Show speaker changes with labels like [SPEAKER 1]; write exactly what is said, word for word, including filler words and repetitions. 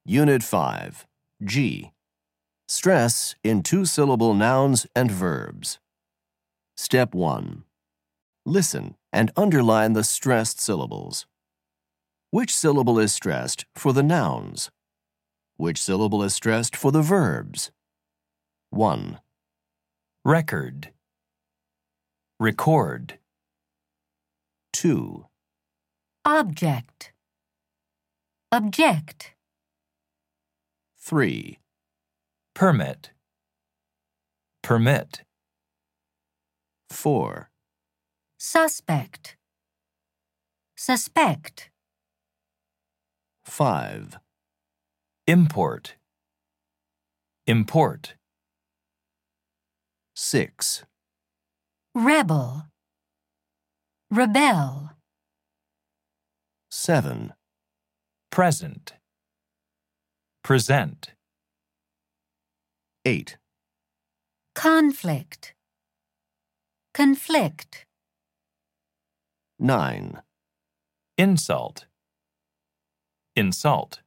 [SPEAKER 1] Unit five, G. Stress in two-syllable nouns and verbs. Step one. Listen and underline the stressed syllables. Which syllable is stressed for the nouns? Which syllable is stressed for the verbs? one.
[SPEAKER 2] Record. Record.
[SPEAKER 1] two.
[SPEAKER 3] Object. Object.
[SPEAKER 1] three.
[SPEAKER 2] Permit. Permit.
[SPEAKER 1] four.
[SPEAKER 3] Suspect. Suspect.
[SPEAKER 1] five.
[SPEAKER 2] Import. Import.
[SPEAKER 1] six.
[SPEAKER 3] Rebel. Rebel.
[SPEAKER 1] seven.
[SPEAKER 2] Present. Present.
[SPEAKER 1] eight.
[SPEAKER 3] Conflict. Conflict.
[SPEAKER 1] nine.
[SPEAKER 2] Insult. Insult.